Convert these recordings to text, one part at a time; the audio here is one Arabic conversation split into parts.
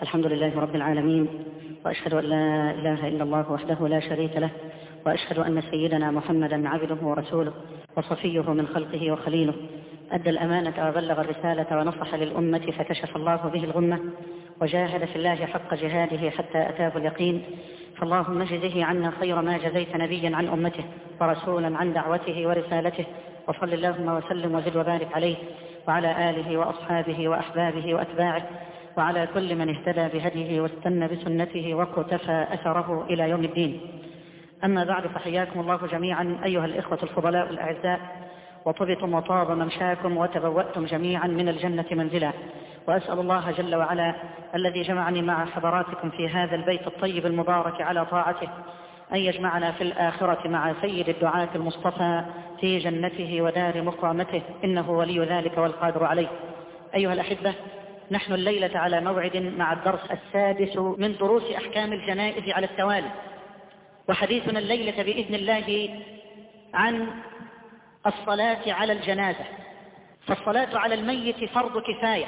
الحمد لله رب العالمين، وأشهد أن لا إله إلا الله وحده لا شريك له، وأشهد أن سيدنا محمدا عبده ورسوله وصفيه من خلقه وخليله، أدى الأمانة وبلغ الرسالة ونصح للأمة فكشف الله به الغمة، وجاهد في الله حق جهاده حتى أتاه اليقين. فاللهم اجزه عنا خير ما جزيت نبيا عن أمته ورسولا عن دعوته ورسالته، وصل اللهم وسلم وزد وبارك عليه وعلى آله وأصحابه وأحبابه وأتباعه وعلى كل من اهتدى بهديه واستنى بسنته واقتفى أثره إلى يوم الدين. أما بعد، فحياكم الله جميعا أيها الإخوة الفضلاء الأعزاء، وطبتم وطاب ممشاكم وتبوأتم جميعا من الجنة منزلا. وأسأل الله جل وعلا الذي جمعني مع حضراتكم في هذا البيت الطيب المبارك على طاعته أن يجمعنا في الآخرة مع سيد الدعاة المصطفى في جنته ودار مقامته، إنه ولي ذلك والقادر عليه. أيها الأحبة، نحن الليلة على موعد مع الدرس السادس من دروس أحكام الجنائز على التوالي، وحديثنا الليلة بإذن الله عن الصلاة على الجنازة. فالصلاة على الميت فرض كفاية،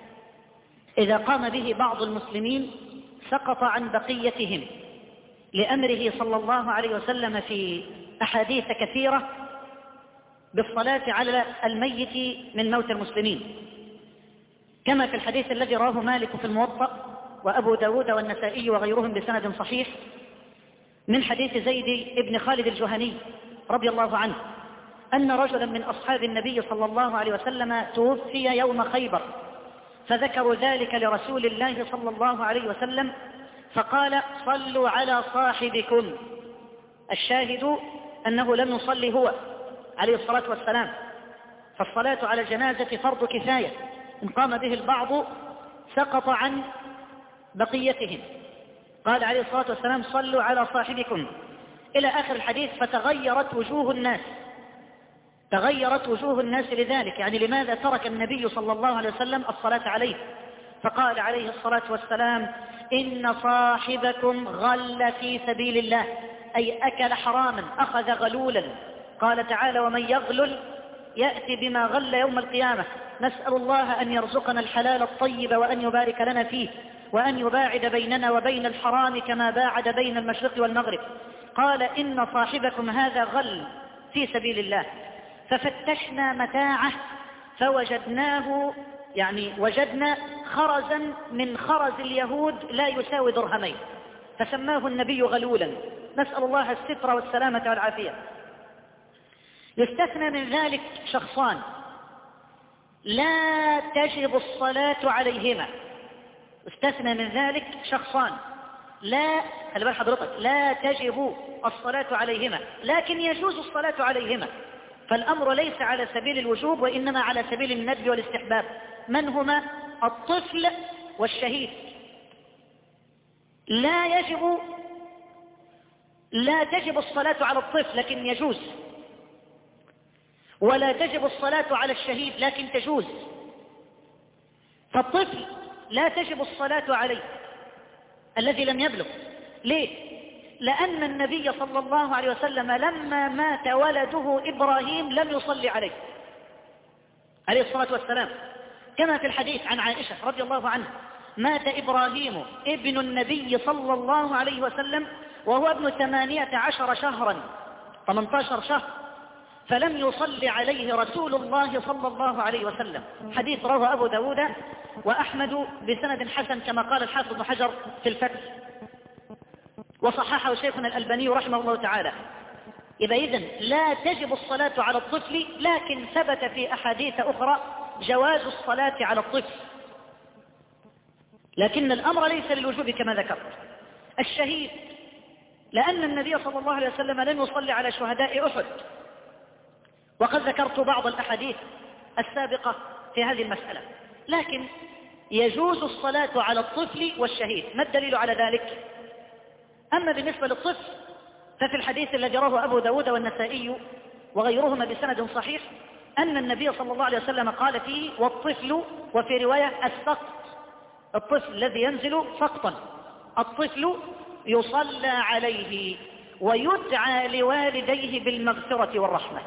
إذا قام به بعض المسلمين سقط عن بقيتهم، لأمره صلى الله عليه وسلم في أحاديث كثيرة بالصلاة على الميت من موت المسلمين، كما في الحديث الذي رواه مالك في الموطأ وأبو داود والنسائي وغيرهم بسند صحيح من حديث زيد بن خالد الجهني رضي الله عنه أن رجلا من أصحاب النبي صلى الله عليه وسلم توفي يوم خيبر، فذكروا ذلك لرسول الله صلى الله عليه وسلم فقال: صلوا على صاحبكم. الشاهد أنه لم يصلي هو عليه الصلاة والسلام، فالصلاة على الجنازة فرض كفاية، إن قام به البعض سقط عن بقيتهم. قال عليه الصلاة والسلام: صلوا على صاحبكم، إلى آخر الحديث. فتغيرت وجوه الناس، تغيرت وجوه الناس لذلك، يعني لماذا ترك النبي صلى الله عليه وسلم الصلاة عليه؟ فقال عليه الصلاة والسلام: إن صاحبكم غل في سبيل الله، أي أكل حراما، أخذ غلولا. قال تعالى: ومن يغلل يأتي بما غل يوم القيامة. نسأل الله أن يرزقنا الحلال الطيب وأن يبارك لنا فيه، وأن يباعد بيننا وبين الحرام كما باعد بين المشرق والمغرب. قال: إن صاحبكم هذا غل في سبيل الله. ففتشنا متاعه فوجدناه، يعني وجدنا خرزا من خرز اليهود لا يساوي درهمين، فسماه النبي غلولا. نسأل الله الستر والسلامة والعافية. يستثنى من ذلك شخصان لا تجب الصلاة عليهما، استثنى من ذلك شخصان لا، خلي بال حضرتك، لا تجب الصلاة عليهما لكن يجوز الصلاة عليهما، فالأمر ليس على سبيل الوجوب وإنما على سبيل الندب والاستحباب. من هما؟ الطفل والشهيد. لا تجب الصلاة على الطفل لكن يجوز، ولا تجب الصلاة على الشهيد لكن تجوز. فالطفل لا تجب الصلاة عليه الذي لم يبلغ. ليه؟ لأن النبي صلى الله عليه وسلم لما مات ولده إبراهيم لم يصلي عليه عليه الصلاة والسلام، كما في الحديث عن عائشة رضي الله عنها: مات إبراهيم ابن النبي صلى الله عليه وسلم وهو ابن 18 شهرا، 18 شهر، فلم يصلي عليه رسول الله صلى الله عليه وسلم. حديث رواه أبو داود وأحمد بسند حسن كما قال الحافظ ابن حجر في الفتح، وصححه شيخنا الألباني رحمه الله تعالى. إذن لا تجب الصلاة على الطفل، لكن ثبت في أحاديث أخرى جواز الصلاة على الطفل، لكن الأمر ليس للوجوب كما ذكرت. الشهيد، لأن النبي صلى الله عليه وسلم لم يصلي على شهداء أحد، وقد ذكرت بعض الأحاديث السابقة في هذه المسألة، لكن يجوز الصلاة على الطفل والشهيد. ما الدليل على ذلك؟ أما بالنسبة للطفل ففي الحديث الذي رواه أبو داود والنسائي وغيرهما بسند صحيح أن النبي صلى الله عليه وسلم قال فيه: والطفل، وفي رواية السقط، الطفل الذي ينزل سقطا، الطفل يصلى عليه ويدعى لوالديه بالمغفرة والرحمة.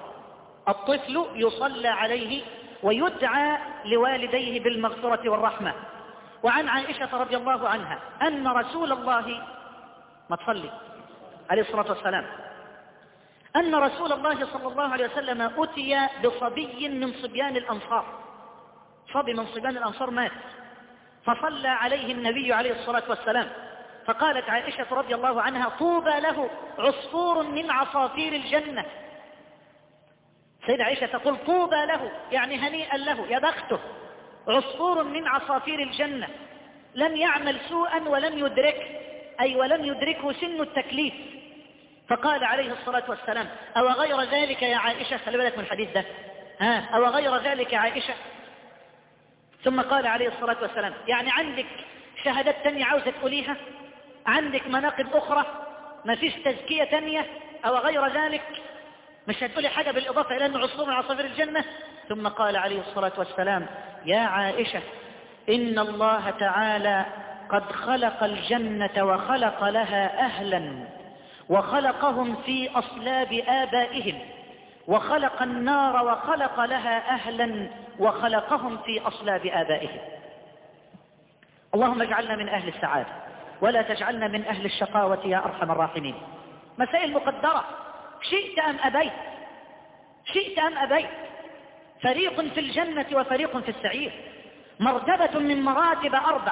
الطفل يصلى عليه ويدعى لوالديه بالمغفرة والرحمة. وعن عائشة رضي الله عنها أن رسول الله ما تصلي عليه الصلاة والسلام أن رسول الله صلى الله عليه وسلم أتي بصبي من صبيان الأنصار، صبي من صبيان الأنصار مات، فصلى عليه النبي عليه الصلاة والسلام، فقالت عائشة رضي الله عنها: طوبى له عصفور من عصافير الجنة. سيدة عائشة تقول طوبى له يعني هنيئا له، يا بخته، عصفور من عصافير الجنة لم يعمل سوءا ولم يدركه، أي ولم يدركه سن التكليف. فقال عليه الصلاة والسلام: أو غير ذلك يا عائشة، خلي بالك من الحديث ده، أو غير ذلك يا عائشة. ثم قال عليه الصلاة والسلام: يعني عندك شهادات تانية عاوزة تقوليها؟ عندك مناقب أخرى؟ ما فيش تزكية تانية أو غير ذلك؟ مش هتقولي حاجة بالإضافة إلى أنه عصفور من عصافير الجنة؟ ثم قال عليه الصلاة والسلام: يا عائشة، إن الله تعالى قد خلق الجنة وخلق لها أهلا، وخلقهم في أصلاب آبائهم، وخلق النار وخلق لها أهلا وخلقهم في أصلاب آبائهم. اللهم اجعلنا من أهل السعادة ولا تجعلنا من أهل الشقاوة يا أرحم الراحمين. مسائل مقدرة، شئت أم أبيت، شئت أم أبيت، فريق في الجنة وفريق في السعير، مرتبة من مراتب 4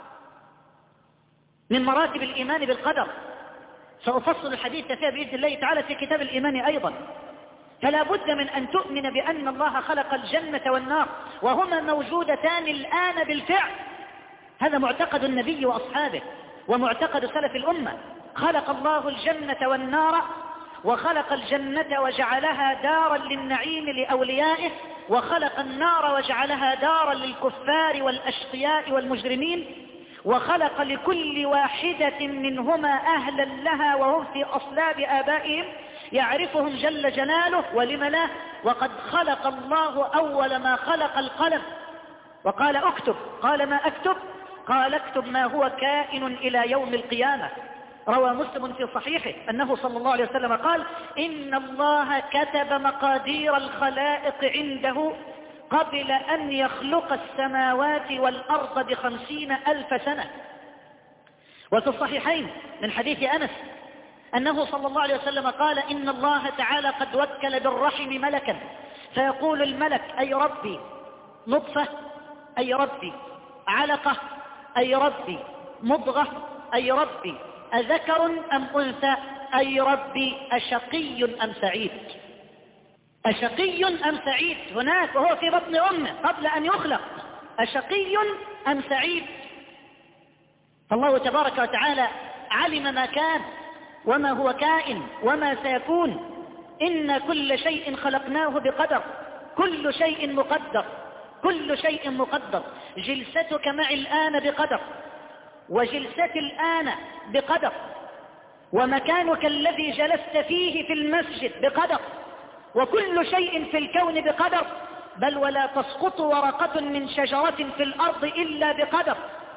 من مراتب الإيمان بالقدر، سأفصل الحديث فيها بإذن الله تعالى في كتاب الإيمان أيضا. فلا بد من أن تؤمن بأن الله خلق الجنة والنار وهما موجودتان الآن بالفعل. هذا معتقد النبي وأصحابه ومعتقد سلف الأمة. خلق الله الجنة والنار، وخلق الجنة وجعلها دارا للنعيم لأوليائه، وخلق النار وجعلها دارا للكفار والأشقياء والمجرمين، وخلق لكل واحدة منهما أهلا لها وهم في أصلاب آبائهم يعرفهم جل جلاله. ولم لا؟ وقد خلق الله أول ما خلق القلم وقال اكتب، قال ما أكتب؟ قال اكتب ما هو كائن إلى يوم القيامة. روى مسلم في صحيحه أنه صلى الله عليه وسلم قال: إن الله كتب مقادير الخلائق عنده قبل أن يخلق السماوات والأرض ب50,000 سنة. وفي الصحيحين من حديث أنس أنه صلى الله عليه وسلم قال: إن الله تعالى قد وكل بالرحم ملكا، فيقول الملك: أي ربي نطفة، أي ربي علقة، أي ربي مضغة، أي ربي أذكر أم أنثى، أي ربي أشقي أم سعيد. أشقي أم سعيد هناك وهو في بطن أمه قبل أن يخلق، أشقي أم سعيد. فالله تبارك وتعالى علم ما كان وما هو كائن وما سيكون. إن كل شيء خلقناه بقدر، كل شيء مقدر، كل شيء مقدر. جلستك معي الآن بقدر، وجلستي الآن بقدر، ومكانك الذي جلست فيه في المسجد بقدر، وكل شيء في الكون بقدر. بل ولا تسقط ورقة من شجرة في الأرض إلا بقدر،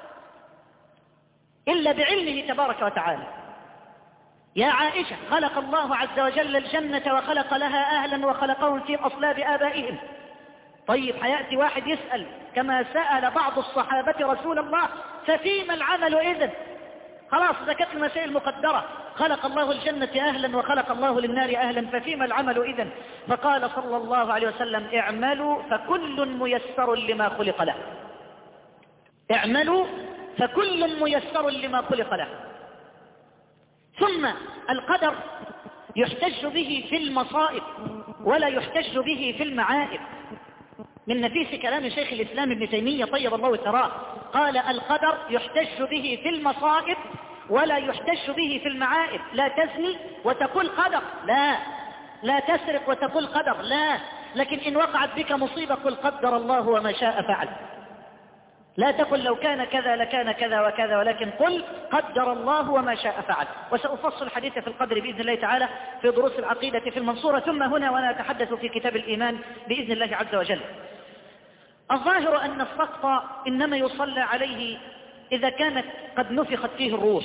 إلا بعلمه تبارك وتعالى. يا عائشة، خلق الله عز وجل الجنة وخلق لها أهلا وخلقهم في أصلاب آبائهم. طيب هيأتي واحد يسأل كما سأل بعض الصحابة رسول الله: ففيما العمل إذن؟ خلاص إذا كانت المسائل مقدرة، خلق الله الجنة أهلا وخلق الله للنار أهلا، ففيما العمل إذن؟ فقال صلى الله عليه وسلم: اعملوا فكل ميسر لما خلق له. اعملوا فكل ميسر لما خلق له. ثم القدر يحتج به في المصائب ولا يحتج به في المعائب. من نفيس كلام شيخ الإسلام ابن تيمية طيب الله ثراه، قال: القدر يحتج به في المصائب ولا يحتج به في المعائب. لا تزني وتقول قدر، لا تسرق وتقول قدر، لا. لكن إن وقعت بك مصيبة قل قدر الله وما شاء فعل. لا تقل لو كان كذا لكان كذا وكذا، ولكن قل قدر الله وما شاء فعل. وسأفصل الحديث في القدر بإذن الله تعالى في دروس العقيدة في المنصورة، ثم هنا وأنا أتحدث في كتاب الإيمان بإذن الله عز وجل. الظاهر أن السقط إنما يصلى عليه إذا كانت قد نفخت فيه الروح،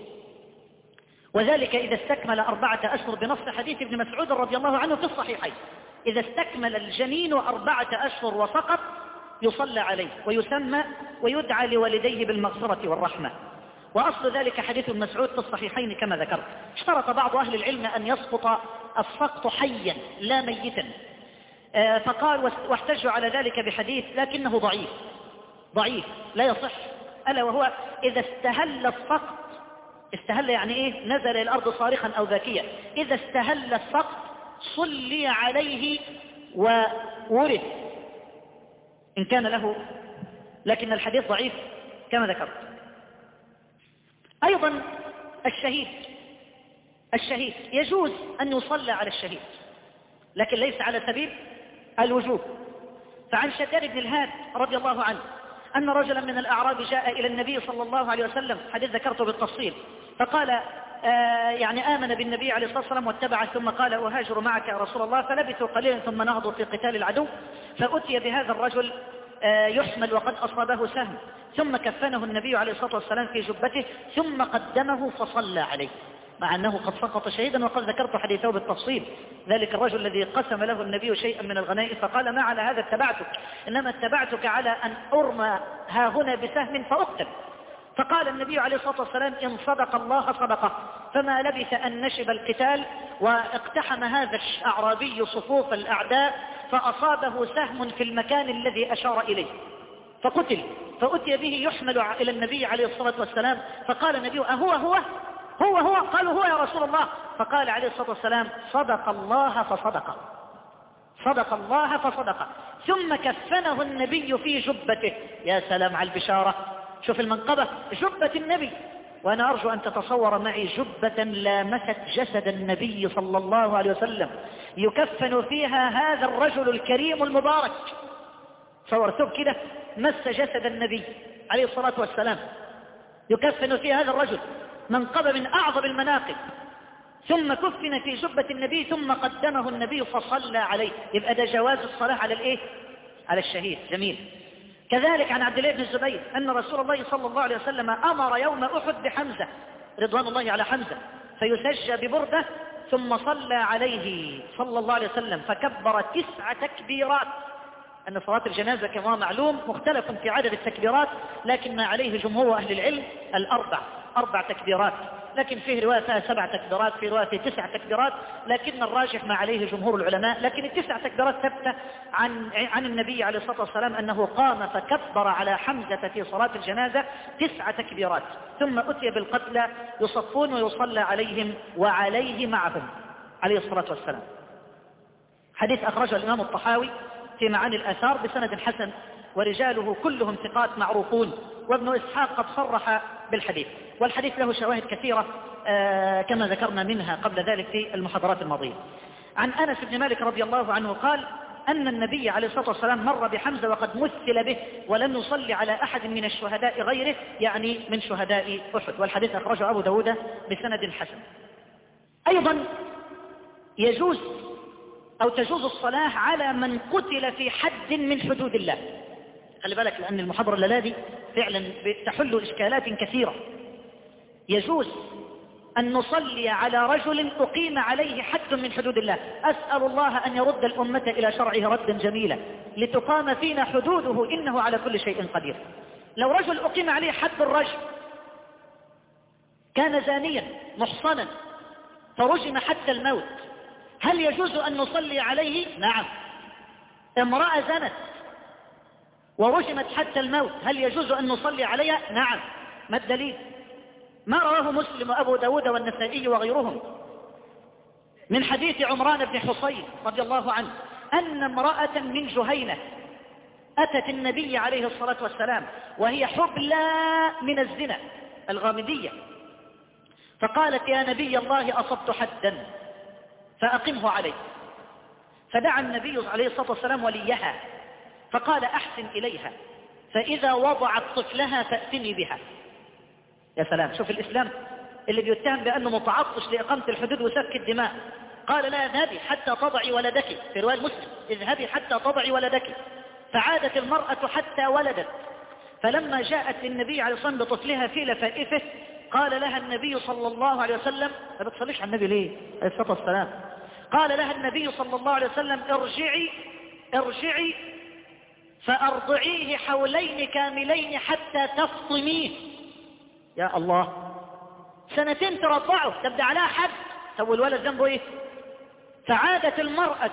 وذلك إذا استكمل 4 أشهر بنص حديث ابن مسعود رضي الله عنه في الصحيحين. إذا استكمل الجنين 4 أشهر وسقط يصلى عليه ويسمى ويدعى لوالديه بالمغفرة والرحمة. وأصل ذلك حديث مسعود في الصحيحين كما ذكرت. اشترط بعض أهل العلم أن يسقط السقط حيا لا ميتا، فقال واحتجوا على ذلك بحديث لكنه ضعيف لا يصح، ألا وهو إذا استهل السقط، استهل يعني إيه؟ نزل إلى الأرض صارخا أو ذاكيا. إذا استهل السقط صلي عليه وورث إن كان له، لكن الحديث ضعيف كما ذكرت. أيضا الشهيد يجوز أن يصلى على الشهيد، لكن ليس على سبيل الوجوب. فعن شداد بن الهاد رضي الله عنه أن رجلا من الأعراب جاء إلى النبي صلى الله عليه وسلم، حديث ذكرته بالتفصيل، فقال يعني آمن بالنبي عليه الصلاة والسلام واتبعه، ثم قال أهاجر معك يا رسول الله، فلبثوا قليلا ثم نهضوا في قتال العدو، فأتي بهذا الرجل يحمل وقد أصابه سهم، ثم كفنه النبي عليه الصلاة والسلام في جبته، ثم قدمه فصلى عليه، مع أنه قد سقط شهيدا. وقد ذكرت حديثه بالتفصيل، ذلك الرجل الذي قسم له النبي شيئا من الغنائم فقال ما على هذا اتبعتك، إنما اتبعتك على أن أرمى ها هنا بسهم فأقتل. فقال النبي عليه الصلاة والسلام إن صدق الله صدقه، فما لبث أن نشب القتال، واقتحم هذا الأعرابي صفوف الأعداء فأصابه سهم في المكان الذي أشار إليه فقتل. فأتي به يحمل إلى النبي عليه الصلاة والسلام، فقال النبي أهو هو قالوا هو يا رسول الله، فقال عليه الصلاة والسلام صدق الله فصدق، ثم كفنه النبي في جبته. يا سلام على البشارة، شوف المنقبة، جبة النبي. وأنا أرجو أن تتصور معي جبة لامست جسد النبي صلى الله عليه وسلم يكفن فيها هذا الرجل الكريم المبارك. تصور ثوب كده مس جسد النبي عليه الصلاة والسلام يكفن فيها هذا الرجل، منقبة من أعظم المناقب، ثم كفن في جبة النبي، ثم قدمه النبي فصلى عليه. يبقى ده جواز الصلاة على الإيه؟ على الشهيد. جميل. كذلك عن عبد الله بن الزبير أن رسول الله صلى الله عليه وسلم أمر يوم أحد بحمزة رضوان الله على حمزة فيسجى ببردة، ثم صلى عليه صلى الله عليه وسلم فكبر 9 تكبيرات. أن صلاة الجنازة كما معلوم مختلف في عدد التكبيرات، لكن ما عليه جمهور أهل العلم 4 تكبيرات، لكن فيه رواية فيها 7 تكبيرات، في رواية 9 تكبيرات، لكن الراجح ما عليه جمهور العلماء. لكن 9 تكبيرات ثبت عن النبي عليه الصلاة والسلام أنه قام فكبر على حمزة في صلاة الجنازة 9 تكبيرات، ثم أتي بالقتلى يصفون ويصلى عليهم وعليه معهم عليه الصلاة والسلام. حديث أخرجه الإمام الطحاوي في معاني الآثار بسند حسن، ورجاله كلهم ثقات معروفون، وابن إسحاق قد صرح بالحديث، والحديث له شواهد كثيرة كما ذكرنا منها قبل ذلك في المحاضرات الماضية. عن أنس بن مالك رضي الله عنه قال أن النبي عليه الصلاة والسلام مر بحمزة وقد مثل به ولم يصلي على أحد من الشهداء غيره، يعني من شهداء أحد، والحديث أخرجه أبو داود بسند حسن. أيضا تجوز الصلاة على من قتل في حد من حدود الله. خلي بالك، لأن المحاضرة الليلة فعلا تحل إشكالات كثيرة. يجوز أن نصلي على رجل أقيم عليه حد من حدود الله. أسأل الله أن يرد الأمة إلى شرعه ردا جميلا لتقام فينا حدوده، إنه على كل شيء قدير. لو رجل أقيم عليه حد الرجم، كان زانيا محصنا فرجم حتى الموت، هل يجوز أن نصلي عليه؟ نعم. امرأة زنت ورجمت حتى الموت، هل يجوز أن نصلي عليها؟ نعم. ما الدليل؟ ما رواه مسلم وأبو داود والنسائي وغيرهم من حديث عمران بن حصين رضي الله عنه أن امرأة من جهينة أتت النبي عليه الصلاة والسلام وهي حبلى من الزنا الغامدية، فقالت يا نبي الله أصبت حدا فأقمه عليه. فدعا النبي عليه الصلاة والسلام وليها فقال أحسن إليها، فإذا وضعت طفلها فأتني بها. يا سلام، شوف الإسلام اللي بيتهم بأنه متعطش لإقامة الحدود وسفك الدماء. قال لا، اذهبي حتى تضعي ولدك، في رواية مسلم اذهبي حتى تضعي ولدك. فعادت المرأة حتى ولدت، فلما جاءت للنبي عليه الصلاة والسلام بطفلها في لفائفه قال لها النبي صلى الله عليه وسلم، ما بتصليش على النبي ليه عليه الصلاة والسلام؟ قال لها النبي صلى الله عليه وسلم ارجعي فأرضعيه حولين كاملين حتى تفطميه. يا الله، 2 ترضعه، تبدأ عليها حد. طب الولد ذنبه ايه؟ فعادت المرأة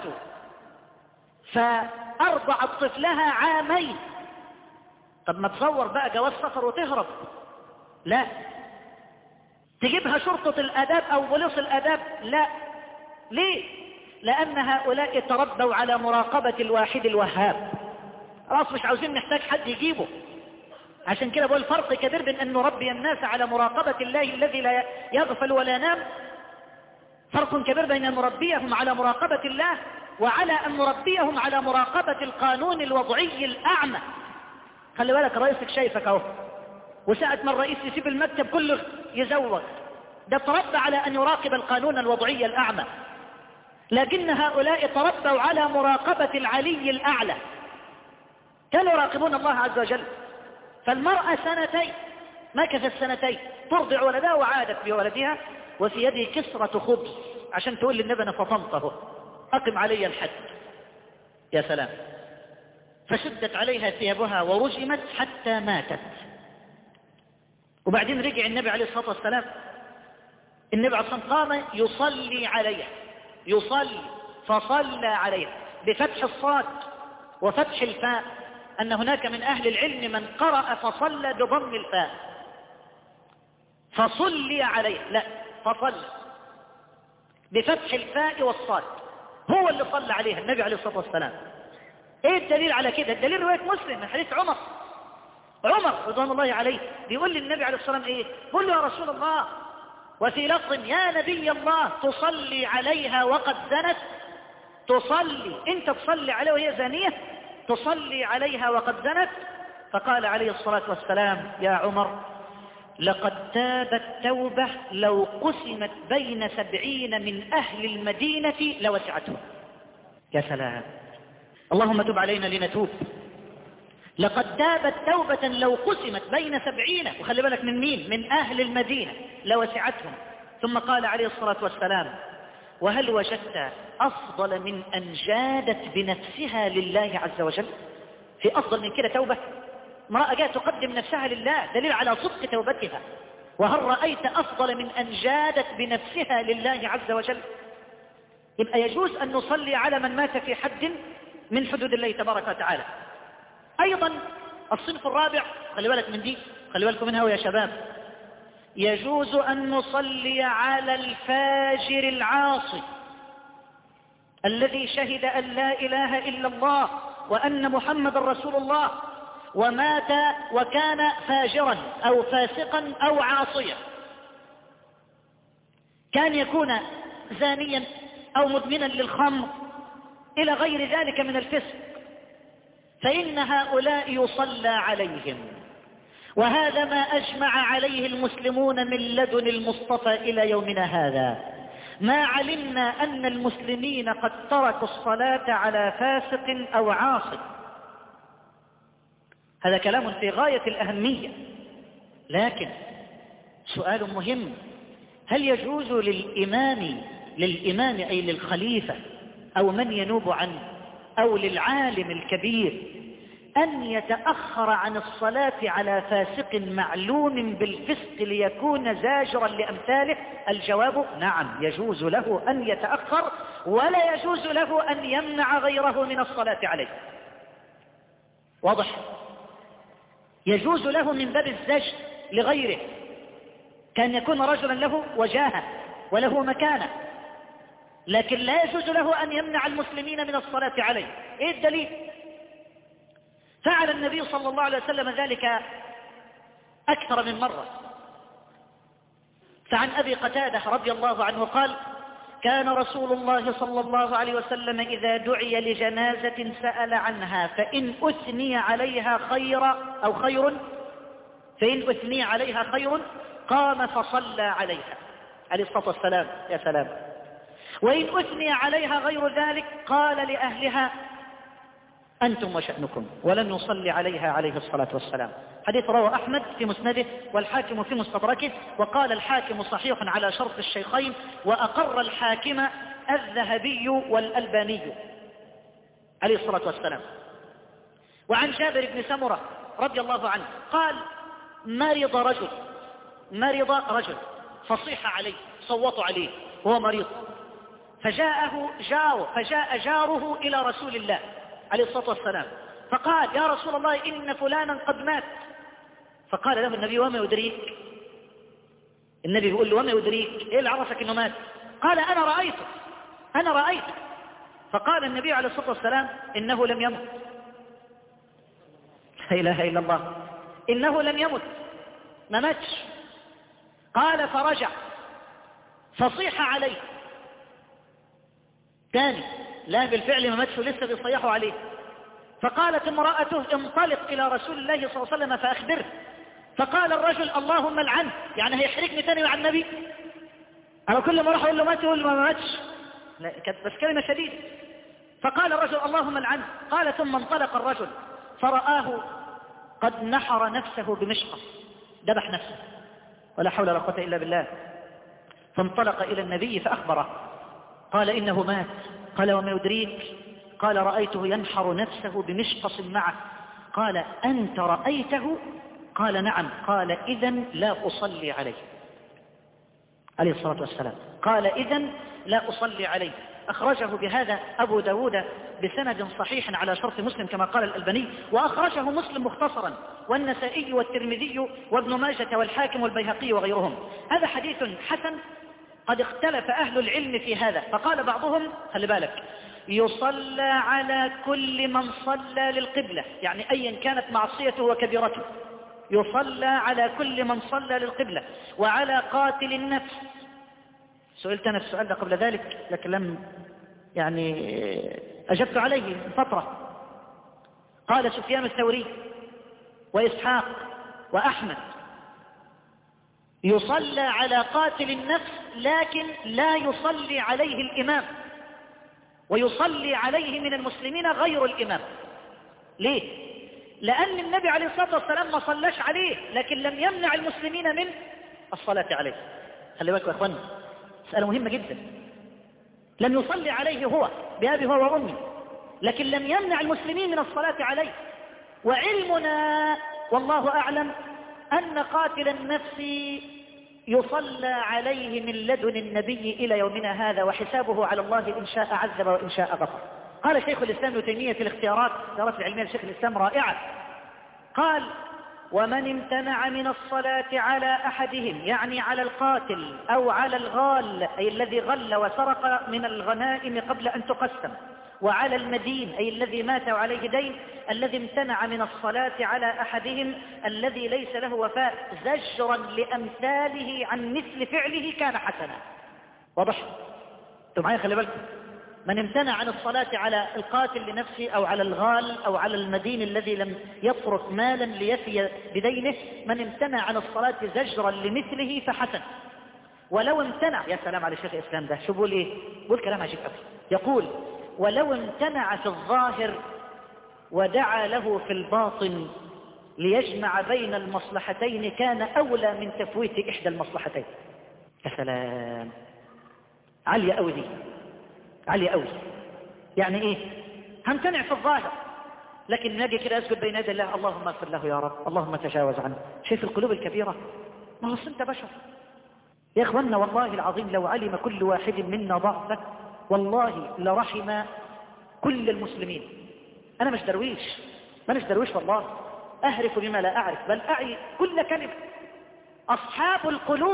فأرضعت طفلها 2 عام. طب ما تصور بقى جواز سفر وتهرب؟ لا. تجيبها شرطة الآداب أو بوليس الآداب؟ لا. ليه؟ لأن هؤلاء تربوا على مراقبة الواحد الوهاب. خلاص مش عاوزين نحتاج حد يجيبه. عشان كده بقول فرق كبير بين أن نربي الناس على مراقبة الله الذي لا يغفل ولا ينام، فرق كبير بين أن نربيهم على مراقبة الله وعلى أن نربيهم على مراقبة القانون الوضعي الأعمى. خلي بالك رئيسك شايفك اهو، وساعة ما الرئيس يسيب المكتب كله يزوغ، ده تربى على أن يراقب القانون الوضعي الأعمى. لكن هؤلاء تربوا على مراقبة العلي الأعلى، كانوا يراقبون الله عز وجل. فالمرأة 2 مكثت 2 ترضع ولدها وعادت بولدها وفي يده كسرة خبز عشان تقول للنبي أنا فطمته أقم علي الحد. يا سلام. فشدت عليها ثيابها ورجمت حتى ماتت. وبعدين رجع النبي عليه الصلاة والسلام، النبي عليه الصلاة والسلام قام يصلي عليها، يصلي فصلى عليها بفتح الصاد وفتح الفاء، أن هناك من أهل العلم من قرأ فصلى بضم الفاء، فصلي عليها، لا فصلى بفتح الفاء والصاد، هو اللي صلى عليها النبي عليه الصلاة والسلام. ايه الدليل على كده؟ الدليل رواية مسلم من حديث عمر رضوان الله عليه، بيقول للنبي عليه الصلاة والسلام ايه؟ قل له يا رسول الله، وفي لفظ يا نبي الله تصلي عليها وقد زنت؟ تصلي انت تصلي عليها وهي زانية؟ تصلي عليها وقد زنت؟ فقال عليه الصلاة والسلام يا عمر لقد تابت توبة لو قسمت بين 70 من أهل المدينة لوسعتهم. يا سلام، اللهم تب علينا لنتوب. لقد تابت توبة لو قسمت بين 70، وخلي بالك من مين؟ من أهل المدينة، لوسعتهم. ثم قال عليه الصلاة والسلام وهل وجدت أفضل من أن جادت بنفسها لله عز وجل؟ في أفضل من كده توبة؟ امرأة جاءت تقدم نفسها لله، دليل على صدق توبتها. وهل رأيت أفضل من أن جادت بنفسها لله عز وجل؟ يبقى يجوز أن نصلي على من مات في حد من حدود الله تبارك وتعالى. أيضا الصنف الرابع، خلي بالك من دي، خلي بالكم منها يا شباب، يجوز أن نصلي على الفاجر العاصي الذي شهد أن لا إله إلا الله وأن محمد رسول الله ومات وكان فاجرا أو فاسقا أو عاصيا، كان يكون زانيا أو مدمنا للخمر إلى غير ذلك من الفسق، فإن هؤلاء يصلى عليهم. وهذا ما أجمع عليه المسلمون من لدن المصطفى إلى يومنا هذا. ما علمنا أن المسلمين قد تركوا الصلاة على فاسق أو عاصي. هذا كلام في غاية الأهمية. لكن سؤال مهم، هل يجوز للإمام أي للخليفة أو من ينوب عنه أو للعالم الكبير أن يتأخر عن الصلاة على فاسق معلوم بالفسق ليكون زاجرا لأمثاله؟ الجواب نعم، يجوز له أن يتأخر، ولا يجوز له أن يمنع غيره من الصلاة عليه. واضح؟ يجوز له من باب الزجر لغيره، كان يكون رجلا له وجاهة وله مكانة، لكن لا يجوز له أن يمنع المسلمين من الصلاة عليه. إيه الدليل؟ فعل النبي صلى الله عليه وسلم ذلك أكثر من مرة. فعن أبي قتادة رضي الله عنه قال كان رسول الله صلى الله عليه وسلم إذا دعي لجنازة سأل عنها فإن أثني عليها خير قام فصلى عليها عليه الصلاة والسلام. يا سلام. وإن أثني عليها غير ذلك قال لأهلها أنتم وشأنكم ولن نصلي عليها عليه الصلاة والسلام. حديث رواه أحمد في مسنده والحاكم في مستدركه، وقال الحاكم صحيح على شرط الشيخين، وأقر الحاكم الذهبي والألباني عليه الصلاة والسلام. وعن جابر بن سمرة رضي الله عنه قال مرض رجل فصيح عليه، صوتوا عليه وهو مريض، فجاء جاره إلى رسول الله عليه الصلاة والسلام فقال يا رسول الله إن فلانا قد مات. فقال له النبي وما يدريك؟ النبي يقول له وما يدريك؟ إيه اللي عرفك إنه مات؟ قال أنا رأيته. فقال النبي عليه الصلاة والسلام إنه لم يمت. لا إله إلا الله، إنه لم يمت، ما ماتش. قال فرجع فصيح عليه ثاني، لا بالفعل ما ماتش لسه بيصيحوا عليه. فقالت امرأته انطلق إلى رسول الله صلى الله عليه وسلم فأخبره. فقال الرجل اللهم العنه، يعني هيحرجني ثاني مع النبي؟ أنا كل ما راح أقول له مات يقول ما ماتش، بس كلمة شديدة. فقال الرجل اللهم العنه. قال ثم انطلق الرجل فرآه قد نحر نفسه بمشقة، ذبح نفسه، ولا حول ولا قوة إلا بالله. فانطلق إلى النبي فأخبره، قال إنه مات. قال وما يدريك؟ قال رأيته ينحر نفسه بمشقص معه. قال أنت رأيته؟ قال نعم. قال إذن لا أصلي عليه عليه الصلاة والسلام. قال إذن لا أصلي عليه. أخرجه بهذا أبو داود بسند صحيح على شرط مسلم كما قال الألباني، وأخرجه مسلم مختصرا والنسائي والترمذي وابن ماجة والحاكم والبيهقي وغيرهم. هذا حديث حسن قد اختلف أهل العلم في هذا، فقال بعضهم خلي بالك يصلى على كل من صلى للقبلة، يعني أيا كانت معصيته وكبيرته يصلى على كل من صلى للقبلة وعلى قاتل النفس. سئلت أنا السؤال ده قبل ذلك لكن لم أجبت عليه من فترة. قال سفيان الثوري وإسحاق وأحمد يصلى على قاتل النفس لكن لا يصلي عليه الإمام، ويصلي عليه من المسلمين غير الإمام. ليه؟ لأن النبي عليه الصلاة والسلام ما صلاش عليه لكن لم يمنع المسلمين من الصلاة عليه. خلي بالكم يا أخوان، مسألة مهمة جدا. لم يصلي عليه هو بأبي هو وأمي لكن لم يمنع المسلمين من الصلاة عليه. وعلمنا والله أعلم أن قاتل النفس يصلى عليه من لدن النبي إلى يومنا هذا، وحسابه على الله إن شاء عذب وإن شاء غفر. قال شيخ الإسلام ابن تيمية في الاختيارات العلمية لشيخ الإسلام رائعة، قال ومن امتنع من الصلاة على أحدهم، يعني على القاتل أو على الغال أي الذي غل وسرق من الغنائم قبل أن تقسم، وعلى المدين أي الذي مات وعليه دين، الذي امتنع من الصلاة على أحدهم الذي ليس له وفاء زجرا لأمثاله عن مثل فعله كان حسنا. واضح؟ انتم معايا؟ خلي بالكم، من امتنع عن الصلاة على القاتل لنفسه أو على الغال أو على المدين الذي لم يترك مالا ليفي بدينه، من امتنع عن الصلاة زجرا لمثله فحسن. ولو امتنع، يا سلام على شيخ الإسلام ده، شو بقول إيه؟ بقول كلام عجيب قوي. يقول ولو امتنع في الظاهر ودعا له في الباطن ليجمع بين المصلحتين كان أولى من تفويت إحدى المصلحتين. يا سلام، عالية أوي دي، عالية أوي. يعني إيه؟ همتنع في الظاهر لكن نجي كده أسجد بين يدي الله، اللهم اغفر له يا رب، اللهم تجاوز عنه. شايف القلوب الكبيرة؟ ما هو أنت بشر يا إخوانا، والله العظيم لو علم كل واحد منا ضعفه والله لرحم كل المسلمين. أنا مش درويش والله، أهرف بما لا أعرف بل أعي كل كلمة. أصحاب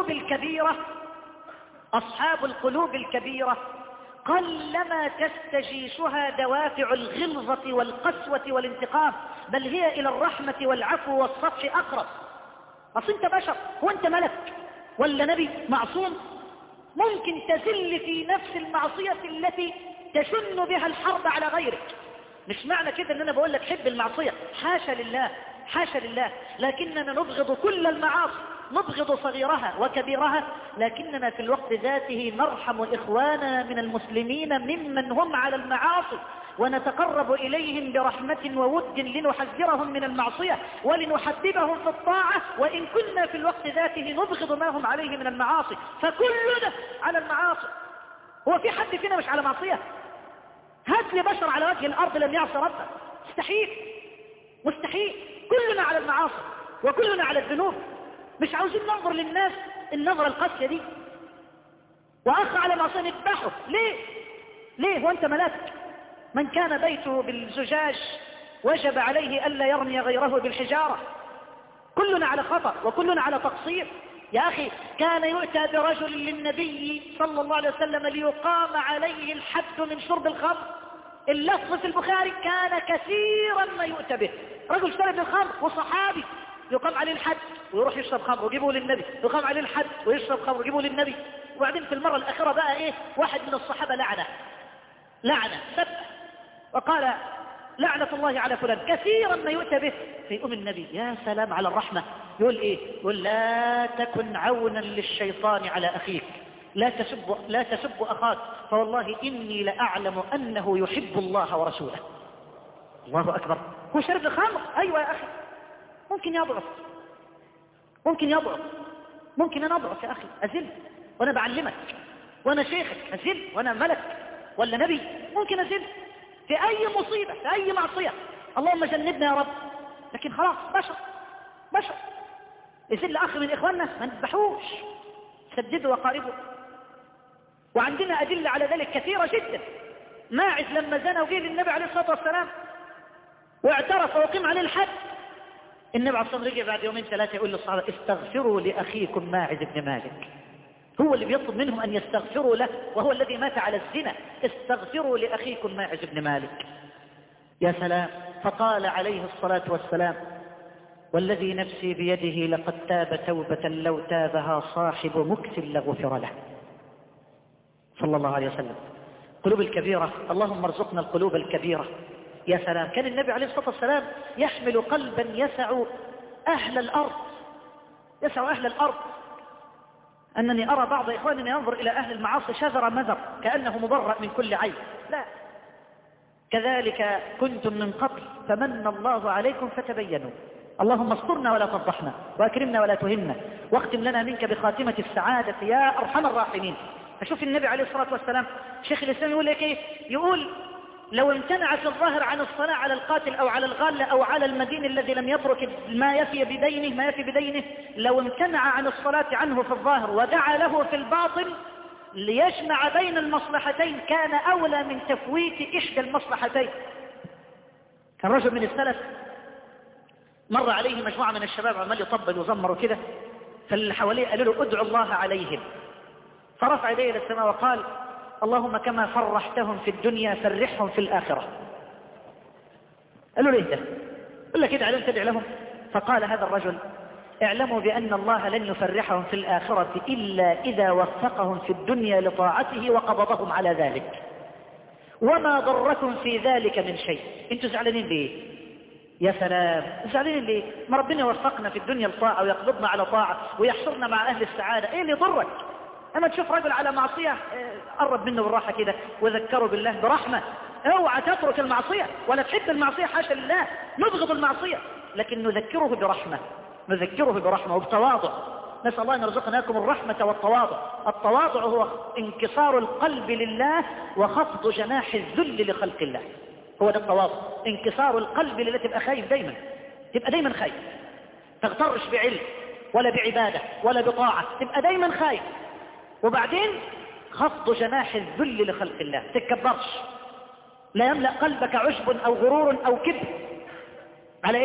القلوب الكبيرة قلما تستجيشها دوافع الغلظة والقسوة والانتقام، بل هي إلى الرحمة والعفو والصفح أقرب. أصل أنت بشر، هو أنت ملك ولا نبي معصوم؟ ممكن تزل في نفس المعصية التي تشن بها الحرب على غيرك. مش معنى كده ان انا بقول لك حب المعصية، حاشا لله حاشا لله، لكننا نبغض كل المعاصي، نبغض صغيرها وكبيرها، لكننا في الوقت ذاته نرحم إخواننا من المسلمين ممن هم على المعاصي، ونتقرب إليهم برحمة وود لنحذرهم من المعصية ولنحببهم في الطاعة، وإن كنا في الوقت ذاته نبغض ما هم عليه من المعاصي. فكلنا على المعاصي، هو في حد فينا مش على معصية؟ هات لي بشر على وجه الأرض لم يعصي ربه، مستحيل. مستحيل. كلنا على المعاصي وكلنا على الذنوب، مش عاوزين ننظر للناس النظرة القاسية دي. وأخ على معصية نذبحه. ليه وأنت ملاك؟ من كان بيته بالزجاج وجب عليه ألا يرمي غيره بالحجارة. كلنا على خطأ وكلنا على تقصير. يا أخي كان يؤتى برجل للنبي صلى الله عليه وسلم ليقام عليه الحد من شرب الخمر. اللفظ في البخاري كان كثيرا ما يؤتى به. رجل شرب الخمر وصحابي، يقام عليه الحد ويروح يشرب خمر ويجيبه للنبي، يقام عليه الحد ويشرب خمر ويجيبه للنبي. وبعدين في المرة الأخيرة بقى إيه؟ واحد من الصحابة لعنة سبه وقال لعنة الله على فلان. كثيرا ما يؤتى به. فيقوم النبي يا سلام على الرحمة يقول إيه؟ يقول لا تكن عونا للشيطان على أخيك، لا تسب أخاك، فوالله إني لأعلم أنه يحب الله ورسوله. الله أكبر. هو شرب الخمر؟ أيوة يا أخي، ممكن يضعف، ممكن أنا أضعف يا أخي، أزل وأنا بعلمك، وأنا شيخك، أزل وأنا ملك ولا نبي، ممكن أزل في أي مصيبة، في أي معصية، اللهم جنبنا يا رب. لكن خلاص بشر يزل أخ من إخواننا ما نذبحوش، سددوا وقاربوا. وعندنا أدلة على ذلك كثيرة جدا. ماعز لما زنى وجه للنبي عليه الصلاة والسلام واعترف وقيم عليه الحد، النبي عليه الصلاة والسلام رجع بعد يومين ثلاثة يقول للصحابة استغفروا لأخيكم ماعز بن مالك. هو اللي بيطلب منهم أن يستغفروا له وهو الذي مات على الزنا. استغفروا لأخيكم ماعز بن مالك. يا سلام. فقال عليه الصلاة والسلام والذي نفسي بيده لقد تاب توبة لو تابها صاحب مكث لغفر له، صلى الله عليه وسلم. قلوب الكبيرة، اللهم ارزقنا القلوب الكبيرة. يا سلام. كان النبي عليه الصلاة والسلام يحمل قلبا يسع أهل الأرض. أنني أرى بعض إخواننا ينظر إلى أهل المعاصي شذر مذر كأنه مبرأ من كل عيب. لا، كذلك كنتم من قبل فمن الله عليكم فتبينوا. اللهم استرنا ولا تفضحنا وأكرمنا ولا تهنا واختم لنا منك بخاتمة السعادة يا أرحم الراحمين. أشوف النبي عليه الصلاة والسلام شيخ الإسلام يقول لك إيه؟ يقول لو امتنعت الظاهر عن الصلاة على القاتل أو على الغال أو على المدين الذي لم يترك ما يفي بدينه، لو امتنع عن الصلاة عنه في الظاهر ودعا له في الباطن ليجمع بين المصلحتين كان أولى من تفويت إحدى المصلحتين. كان رجل من السلف مر عليه مجموعة من الشباب عمال يطبل وزمر وكده، فاللي حواليه قالوا له ادعوا الله عليهم، فرفع يديه إلى السماء وقال اللهم كما فرحتهم في الدنيا فرحهم في الآخرة. قالوا له ايه ده؟ قال لك ادعى لهم تدعي لهم. فقال هذا الرجل اعلموا بأن الله لن يفرحهم في الآخرة إلا إذا وفقهم في الدنيا لطاعته وقبضهم على ذلك، وما ضركم في ذلك من شيء. انتوا زعلانين ليه؟ يا سلام. زعلانين ليه؟ ما ربنا يوفقنا في الدنيا لطاعة ويقبضنا على طاعة ويحشرنا مع أهل السعادة. ايه اللي يضرك؟ اما تشوف رجل على معصية قرب منه بالراحة كده وذكره بالله برحمة. اوعى تترك المعصية ولا تحب المعصية، حاشا لله، نبغض المعصية، لكن نذكره برحمة وبتواضع. نسأل الله أن يرزقناكم الرحمة والتواضع. التواضع هو انكسار القلب لله وخفض جناح الذل لخلق الله. هو ده التواضع، انكسار القلب لله. تبقى خايف دايما، تبقى دايما خايف، تغترش بعلم ولا بعبادة ولا بطاعة، تبقى دايما خايف. وبعدين خفض جناح الذل لخلق الله، تتكبرش، لا يملأ قلبك عجب أو غرور أو كبر. على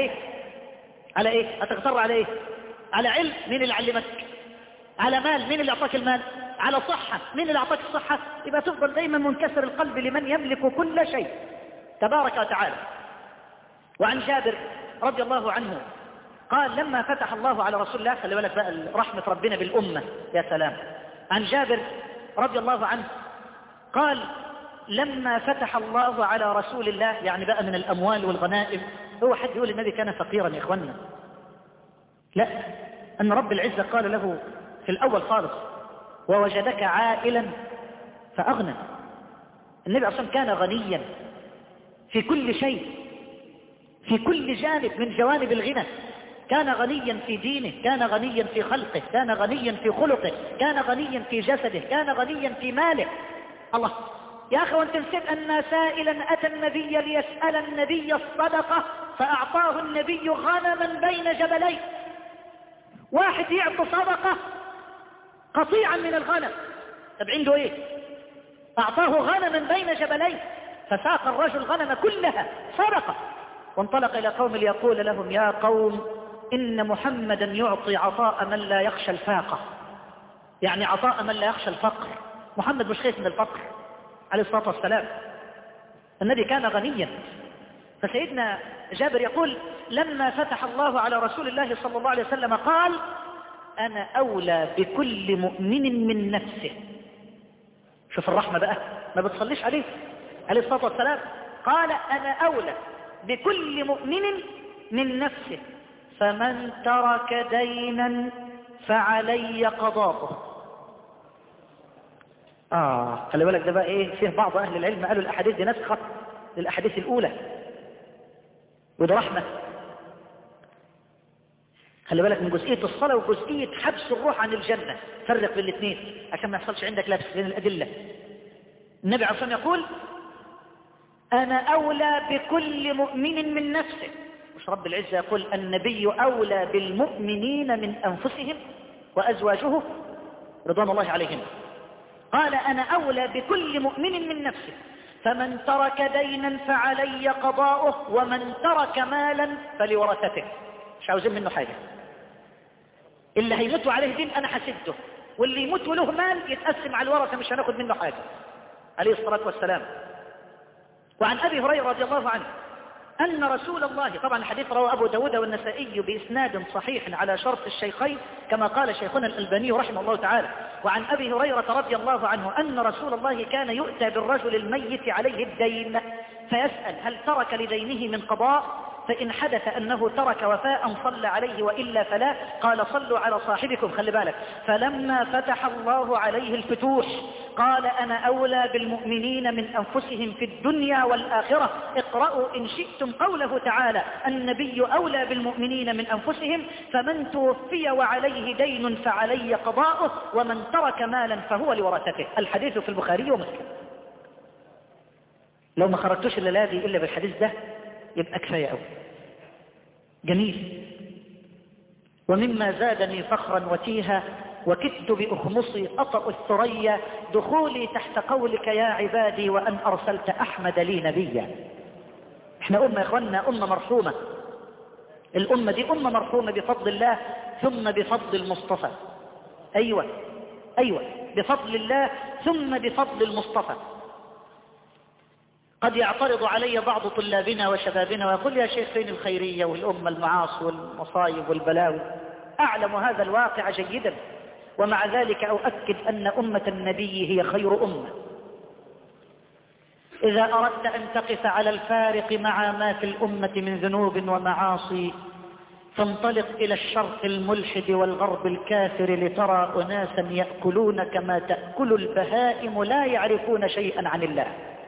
ايه؟ هتغتر على ايه؟ على علم، مين اللي علمك؟ على مال، مين اللي اعطاك المال؟ على صحة، مين اللي اعطاك الصحة؟ يبقى تفضل دايما منكسر القلب لمن يملك كل شيء تبارك وتعالى. وعن جابر رضي الله عنه قال لما فتح الله على رسول الله، خلي بالك بقى رحمة ربنا بالأمة، يا سلام. عن جابر رضي الله عنه قال لما فتح الله على رسول الله، يعني بقى من الأموال والغنائم. هو حد يقول النبي كان فقيرا يا إخواننا؟ لا، أن رب العزة قال له في الأول خالص ووجدك عائلا فأغنى. النبي أصلا كان غنيا في كل شيء، في كل جانب من جوانب الغنى. كان غنيا في دينه، كان غنيا في خلقه، كان غنيا في خلقه، كان غنيا في جسده، كان غنيا في ماله. الله يا أخي، وانت نسيت أن سائلا أتى النبي ليسأل النبي الصدقة فأعطاه النبي غنما بين جبلين. واحد يعطي صدقة قطيعا من الغنم، طب عنده ايه؟ أعطاه غنما بين جبلين، فساق الرجل غنم كلها صدقة، وانطلق إلى قوم ليقول لهم يا قوم إن محمدا يعطي عطاء من لا يخشى الفاقة، يعني عطاء من لا يخشى الفقر. محمد مش خايف من الفقر عليه الصلاة والسلام، النبي كان غنيا. فسيدنا جابر يقول لما فتح الله على رسول الله صلى الله عليه وسلم قال أنا أولى بكل مؤمن من نفسه. شوف الرحمة بقى، ما بتصليش عليه عليه الصلاة والسلام، قال أنا أولى بكل مؤمن من نفسه، فمن ترك دينا فعلي قضاؤه. خلي بالك ده بقى ايه، فيه بعض أهل العلم قالوا الأحاديث دي نسخة للأحاديث الأولى، وده رحمة. خلي بالك من جزئية الصلاة وجزئية حبس الروح عن الجنة، فرق بين الاثنين عشان ما يحصلش عندك لبس بين الأدلة. النبي عليه الصلاة والسلام يقول أنا أولى بكل مؤمن من نفسه، مش رب العزة يقول النبي أولى بالمؤمنين من أنفسهم وأزواجه رضوان الله عليهم، قال أنا أولى بكل مؤمن من نفسه، فمن ترك دينا فعلي قضاؤه، ومن ترك مالا فلورثته. مش عاوزين منه حاجة، اللي هيموتوا عليه دين أنا حسبته، واللي يموت وله مال يتقسم على الورثة، مش هناخد منه حاجة عليه الصلاة والسلام. وعن أبي هريرة رضي الله عنه أن رسول الله، طبعا الحديث رواه أبو داود والنسائي بإسناد صحيح على شرط الشيخين كما قال شيخنا الألباني رحمه الله تعالى. وعن أبي هريرة رضي الله عنه أن رسول الله كان يؤتى بالرجل الميت عليه الدين فيسأل هل ترك لدينه من قضاء، فإن حدث أنه ترك وفاء صلى عليه وإلا فلا، قال صلوا على صاحبكم. خلي بالك، فلما فتح الله عليه الفتوح قال أنا أولى بالمؤمنين من أنفسهم في الدنيا والآخرة، اقرأوا إن شئتم قوله تعالى النبي أولى بالمؤمنين من أنفسهم، فمن توفي وعليه دين فعلي قضاؤه، ومن ترك مالا فهو لورثته. الحديث في البخاري ومسلم. لو ما خرجتوش الليلة دي إلا بالحديث ده يبقى كفاية أوي. جميل. ومما زادني فخرا وتيها وكدت بأخمصي أطأ الثريا دخولي تحت قولك يا عبادي وأن أرسلت أحمد لي نبيا. احنا أمة يا إخواننا، أمة مرحومة. الأمة دي أمة مرحومة بفضل الله ثم بفضل المصطفى. أيوة بفضل الله ثم بفضل المصطفى. قد يعترض علي بعض طلابنا وشبابنا ويقول يا شيخ فين الخيرية والأمة المعاصي والمصايب والبلاوي. أعلم هذا الواقع جيدا، ومع ذلك أؤكد أن أمة النبي هي خير أمة. إذا أردت أن تقف على الفارق مع ما في الأمة من ذنوب ومعاصي فانطلق إلى الشرق الملحد والغرب الكافر لترى أناسا يأكلون كما تأكل البهائم لا يعرفون شيئا عن الله.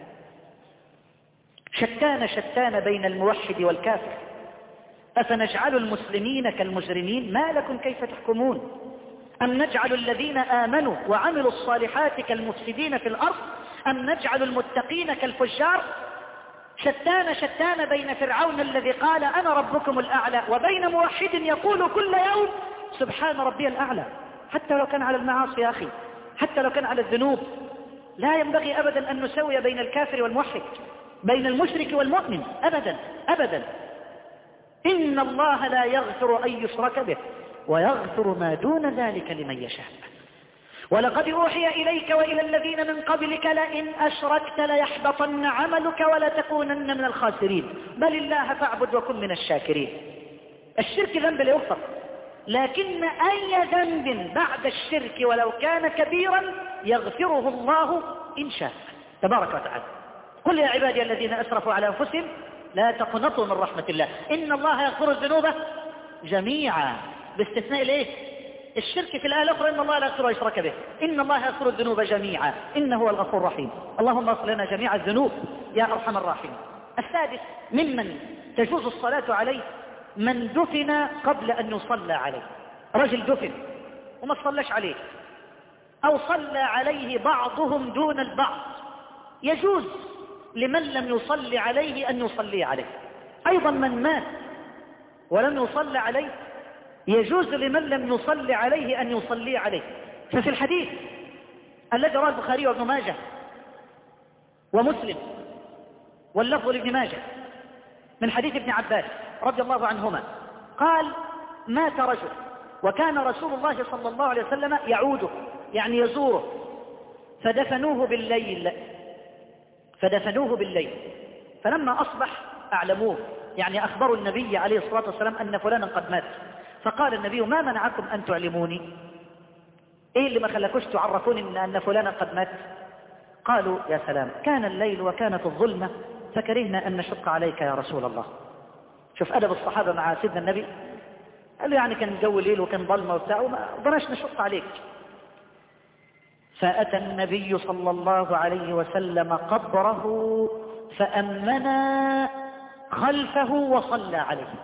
شتان بين الموحد والكافر. أفنجعل المسلمين كالمجرمين؟ ما لكم كيف تحكمون؟ أم نجعل الذين آمنوا وعملوا الصالحات كالمفسدين في الأرض أم نجعل المتقين كالفجار؟ شتان بين فرعون الذي قال أنا ربكم الأعلى وبين موحد يقول كل يوم سبحان ربي الأعلى. حتى لو كان على المعاصي يا أخي، حتى لو كان على الذنوب، لا ينبغي أبدا أن نسوي بين الكافر والموحد، بين المشرك والمؤمن، أبدا. إن الله لا يغفر أن يشرك به ويغفر ما دون ذلك لمن يشاء. ولقد أوحي إليك وإلى الذين من قبلك لئن أشركت ليحبطن عملك ولتكونن من الخاسرين بل الله فاعبد وكن من الشاكرين. الشرك ذنب لا يغفر، لكن أي ذنب بعد الشرك ولو كان كبيرا يغفره الله إن شاء تبارك وتعالى. قل يا عبادي الذين أسرفوا على أنفسهم لا تقنطوا من رحمة الله إن الله يغفر الذنوب جميعا، باستثناء الايه؟ الشرك. في الآية الأخرى إن الله لا يغفر ويشرك به، إن الله يغفر الذنوب جميعا إنه هو الغفور الرحيم. اللهم اغفر لنا جميع الذنوب يا أرحم الراحمين. السادس ممن تجوز الصلاة عليه من دفن قبل أن يصلى عليه. رجل دفن وما صلىش عليه أو صلى عليه بعضهم دون البعض، يجوز لمن لم يصلي عليه أن يصلي عليه. أيضا من مات ولم يصلى عليه يجوز لمن لم يصلي عليه أن يصلي عليه. ففي الحديث الذي رواه البخاري وابن ماجه ومسلم واللفظ لابن ماجه من حديث ابن عباس رضي الله عنهما قال مات رجل وكان رسول الله صلى الله عليه وسلم يعوده يعني يزوره فدفنوه بالليل فلما أصبح أعلموه يعني أخبروا النبي عليه الصلاة والسلام أن فلانا قد مات. فقال النبي ما منعكم أن تعلموني؟ إيه اللي ما خلكوش تعرفوني أن فلانا قد مات؟ قالوا يا سلام كان الليل وكانت الظلمة فكرهنا أن نشق عليك يا رسول الله. شوف أدب الصحابة مع سيدنا النبي، قالوا يعني كان جو ليل وكان ظلمة وبتاع وما بناش نشق عليك. فأتى النبي صلى الله عليه وسلم قبره فأمنا خلفه وصلى عليه.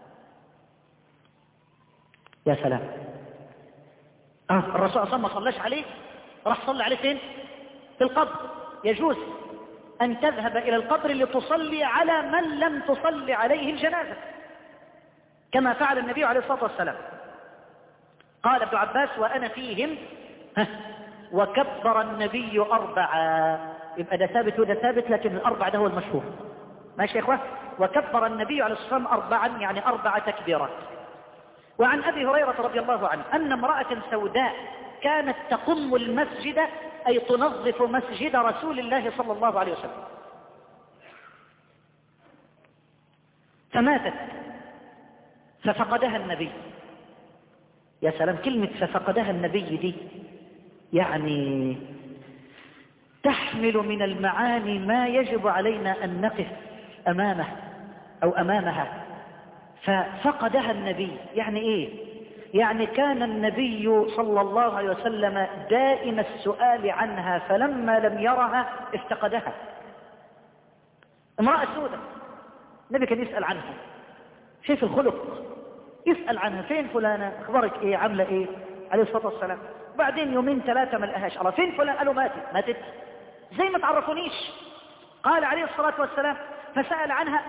يا سلام، الرسول صلى الله عليه وسلم ما صلاش عليه، راح صلى عليه فين؟ في القبر. يجوز أن تذهب إلى القبر لتصلي على من لم تصلي عليه الجنازة كما فعل النبي عليه الصلاة والسلام. قال ابن عباس وأنا فيهم وكبر النبي 4. يبقى ده ثابت وده ثابت، لكن الأربع ده هو المشهور. ماشي يا إخوة؟ وكبر النبي عليه الصلاة والسلام 4 يعني 4 تكبيرات. وعن أبي هريرة رضي الله عنه أن امرأة سوداء كانت تقم المسجد أي تنظف مسجد رسول الله صلى الله عليه وسلم فماتت ففقدها النبي. يا سلام، كلمة ففقدها النبي دي يعني تحمل من المعاني ما يجب علينا أن نقف أمامه أو أمامها. ففقدها النبي يعني إيه؟ يعني كان النبي صلى الله عليه وسلم دائم السؤال عنها فلما لم يرها افتقدها. امرأة سودة النبي كان يسأل عنها، شايف الخلق، يسأل عنها فين فلانة، اخبارك ايه، عاملة ايه عليه الصلاة والسلام. بعدين يومين 3 ما لقاهاش، الله فين فلان، قالوا ماتت زي ما تعرفونيش. قال عليه الصلاة والسلام فسأل عنها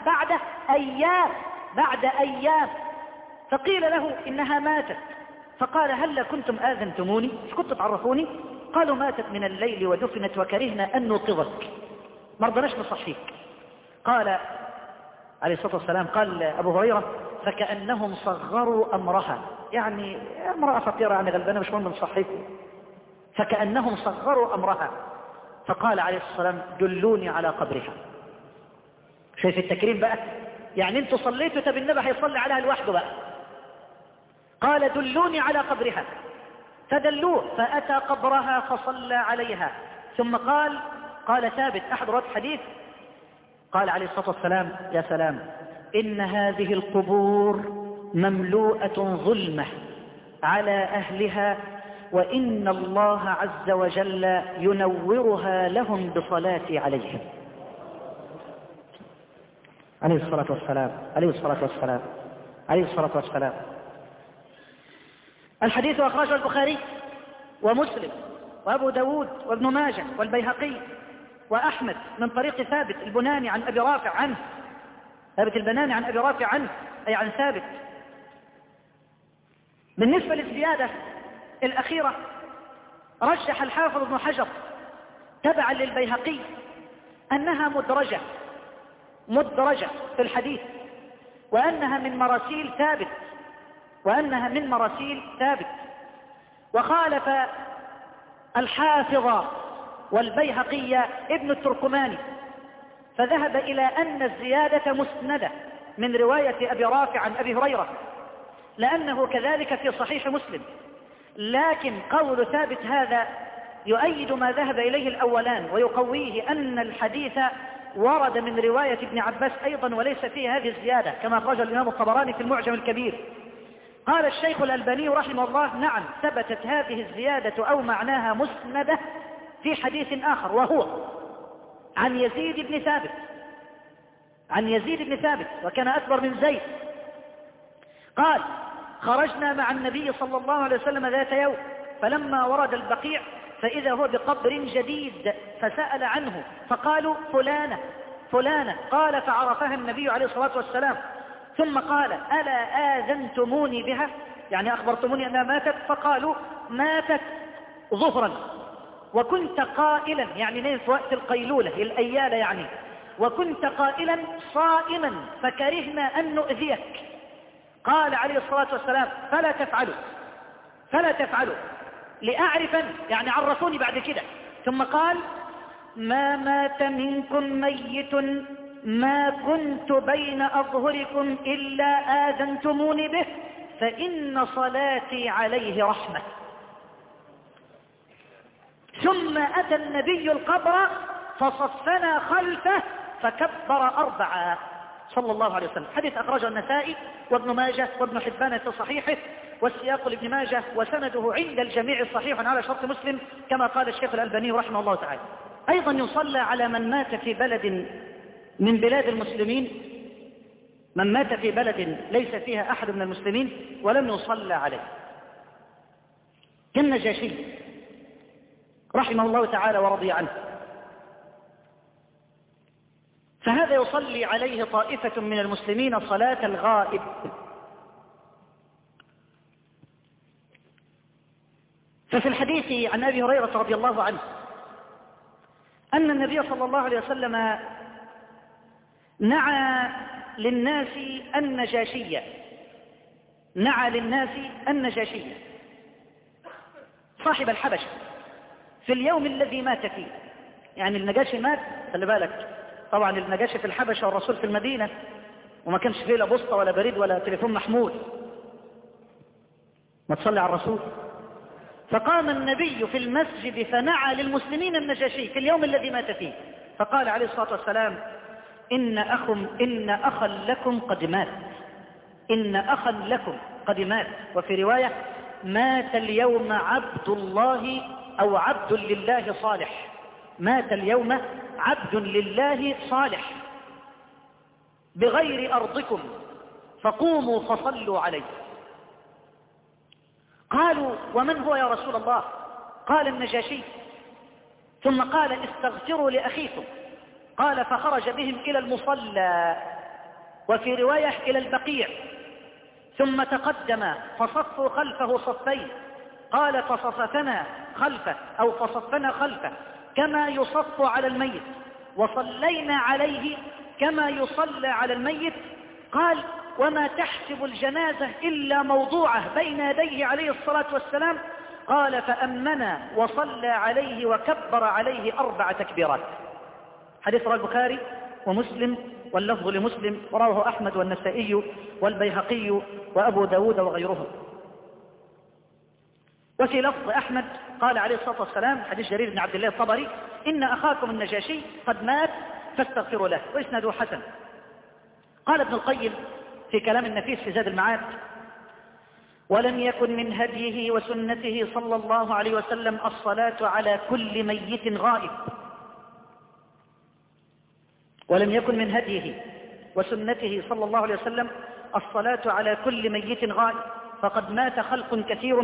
بعد أيام فقيل له إنها ماتت. فقال هل كنتم آذنتموني، كنتم تعرفوني؟ قالوا ماتت من الليل ودفنت وكرهنا أن نوقظك، ما رضناش نصحيك. قال عليه الصلاة والسلام قال أبو هريرة فكأنهم صغروا أمرها، يعني امرأة فقيرة يعني غلبانة مش مهم نصحيك، فكأنهم صغروا أمرها. فقال عليه الصلاة والسلام دلوني على قبرها. شايف التكريم بقى، يعني انتوا صليتوا طب النبي هيصلي عليها لوحده بقى. قال دلوني على قبرها فدلوه فأتى قبرها فصلى عليها. ثم قال ثابت أحد رواة الحديث قال عليه الصلاة والسلام يا سلام إن هذه القبور مملوءة ظلمة على أهلها وإن الله عز وجل ينورها لهم بصلاتي عليهم. عليه الصلاة والسلام. الحديث أخرجه البخاري ومسلم وأبو داود وابن ماجه والبيهقي وأحمد من طريق ثابت البناني عن أبي رافع عنه، ثابت البناني عن أبي رافع عنه أي عن ثابت. بالنسبة للزيادة الأخيرة رجح الحافظ ابن حجر تبعا للبيهقي أنها مدرجة في الحديث وأنها من مراسيل ثابت. وخالف الحافظ والبيهقي ابن التركماني فذهب إلى أن الزيادة مسندة من رواية أبي رافع عن أبي هريرة لأنه كذلك في صحيح مسلم. لكن قول ثابت هذا يؤيد ما ذهب إليه الأولان ويقويه أن الحديث ورد من رواية ابن عباس أيضا وليس فيه هذه الزيادة كما أخرج الإمام الطبراني في المعجم الكبير. قال الشيخ الألباني رحمه الله نعم ثبتت هذه الزيادة أو معناها مسندة في حديث آخر وهو عن يزيد بن ثابت وكان أكبر من زيد. قال خرجنا مع النبي صلى الله عليه وسلم ذات يوم فلما ورد البقيع فإذا هو بقبر جديد فسأل عنه فقالوا فلانة فلانة، قال فعرفها النبي عليه الصلاة والسلام، ثم قال ألا آذنتموني بها، يعني أخبرتموني أنها ماتت؟ فقالوا ماتت ظهرا وكنت قائلا، يعني نام في وقت القيلولة الأيالة يعني، وكنت قائلا صائما فكرهنا أن نؤذيك. قال عليه الصلاة والسلام فلا تفعلوا لأعرفا، يعني عرفوني بعد كده. ثم قال ما مات منكم ميت ما كنت بين أظهركم إلا آذنتموني به فإن صلاتي عليه رحمة. ثم أتى النبي القبر فصفنا خلفه فكبر 4 صلى الله عليه وسلم. حديث أخرجه النسائي وابن ماجه وابن حبان في صحيحه، والسياق لابن ماجه وسنده عند الجميع صحيح على شرط مسلم كما قال الشيخ الألباني رحمه الله تعالى. أيضا يصلى على من مات في بلد من بلاد المسلمين، من مات في بلد ليس فيها أحد من المسلمين ولم يصلى عليه، كالنجاشي رحمه الله تعالى ورضي عنه، فهذا يصلي عليه طائفة من المسلمين صلاة الغائب. ففي الحديث عن أبي هريرة رضي الله عنه أن النبي صلى الله عليه وسلم نعى للناس النجاشية صاحب الحبشة في اليوم الذي مات فيه. يعني النجاشي مات، خلي بالك طبعا النجاشي في الحبشة والرسول في المدينة، وما كانش فيه لا بوسطة ولا بريد ولا تليفون محمول، ما تصلي على الرسول. فقام النبي في المسجد فنعى للمسلمين النجاشي في اليوم الذي مات فيه، فقال عليه الصلاة والسلام إن أخا لكم قد مات. وفي رواية مات اليوم عبد الله أو عبد لله صالح، مات اليوم عبد لله صالح بغير أرضكم فقوموا فصلوا عليه. قالوا ومن هو يا رسول الله؟ قال النجاشي. ثم قال استغفروا لأخيكم. قال فخرج بهم إلى المصلى، وفي رواية إلى البقيع، ثم تقدم فصفوا خلفه صفين. قال فصفنا خلفه كما يصف على الميت، وصلينا عليه كما يصلى على الميت. قال وما تحسب الجنازة إلا موضوعه بين يديه عليه الصلاة والسلام. قال فأمنا وصلى عليه وكبر عليه 4 تكبيرات. حديث رواه البخاري ومسلم واللفظ لمسلم، ورواه أحمد والنسائي والبيهقي وأبو داود وغيرهم. وفي لفظ أحمد قال عليه الصلاة والسلام حديث جرير بن عبد الله الطبري إن أخاكم النجاشي قد مات فاستغفروا له، وإسناده حسن. قال ابن القيم في كلام النفيس في زاد المعاد ولم يكن من هديه وسنته صلى الله عليه وسلم الصلاة على كل ميت غائب. ولم يكن من هديه وسنته صلى الله عليه وسلم الصلاة على كل ميت غائب، فقد مات خلق كثير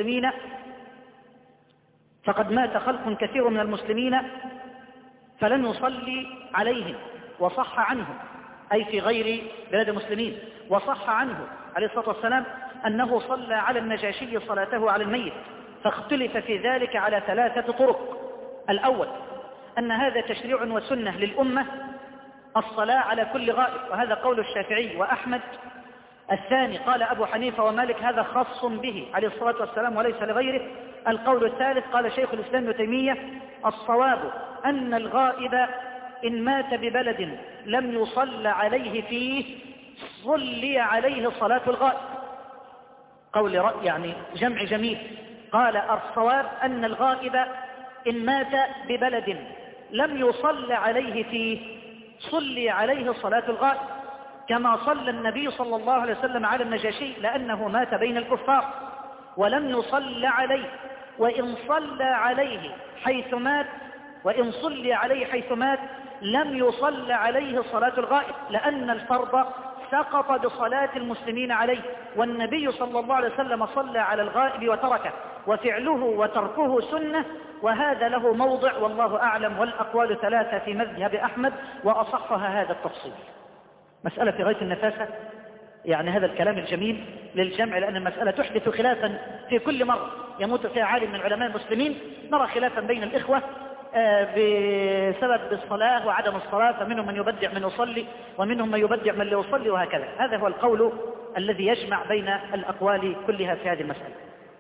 من المسلمين فلن يصلي عليهم. وصح عنه أي في غير بلاد المسلمين، وصح عنه عليه الصلاة والسلام أنه صلى على النجاشي صلاته على الميت، فاختلف في ذلك على 3 طرق. الأول أن هذا تشريع وسنة للأمة الصلاة على كل غائب، وهذا قول الشافعي وأحمد. الثاني قال أبو حنيفة ومالك هذا خاص به عليه الصلاة والسلام وليس لغيره. القول الثالث قال شيخ الإسلام ابن تيمية الصواب أن الغائب إن مات ببلد لم يصل عليه فيه صلي عليه صلاة الغائب. قول رأي يعني جمع جميل. قال الصواب أن الغائب إن مات ببلد لم يصل عليه فيه صلي عليه صلاة الغائب، كما صلى النبي صلى الله عليه وسلم على النجاشي لأنه مات بين الكفار ولم يصل عليه. وإن صلى عليه حيث مات لم يصل عليه صلاة الغائب، لأن الفرض سقط بصلاة المسلمين عليه، والنبي صلى الله عليه وسلم صلى على الغائب وتركه، وفعله وتركه سنة وهذا له موضع والله أعلم، والأقوال ثلاثة في مذهب أحمد وأصحها هذا التفصيل. مسألة في غاية النفاسة، يعني هذا الكلام الجميل للجمع، لأن المسألة تحدث خلافا في كل مرة يموت فيها عالم من علماء المسلمين، نرى خلافا بين الإخوة بسبب الصلاة وعدم الصلاة، فمنهم من يبدع من يصلي ومنهم من يبدع من لا يصلي وهكذا. هذا هو القول الذي يجمع بين الأقوال كلها في هذه المسألة.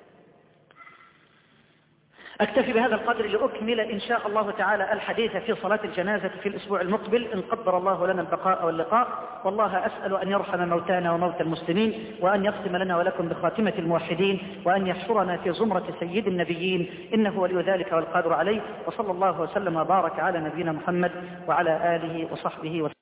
أكتفي بهذا القدر لأكمل إن شاء الله تعالى الحديث في صلاة الجنازة في الأسبوع المقبل إن قدر الله لنا البقاء واللقاء. والله أسأل أن يرحم موتانا وموتى المسلمين، وأن يختم لنا ولكم بخاتمة الموحدين، وأن يحشرنا في زمرة سيد النبيين، إنه ولي ذلك والقادر عليه. وصلى الله وسلم وبارك على نبينا محمد وعلى آله وصحبه وسلم.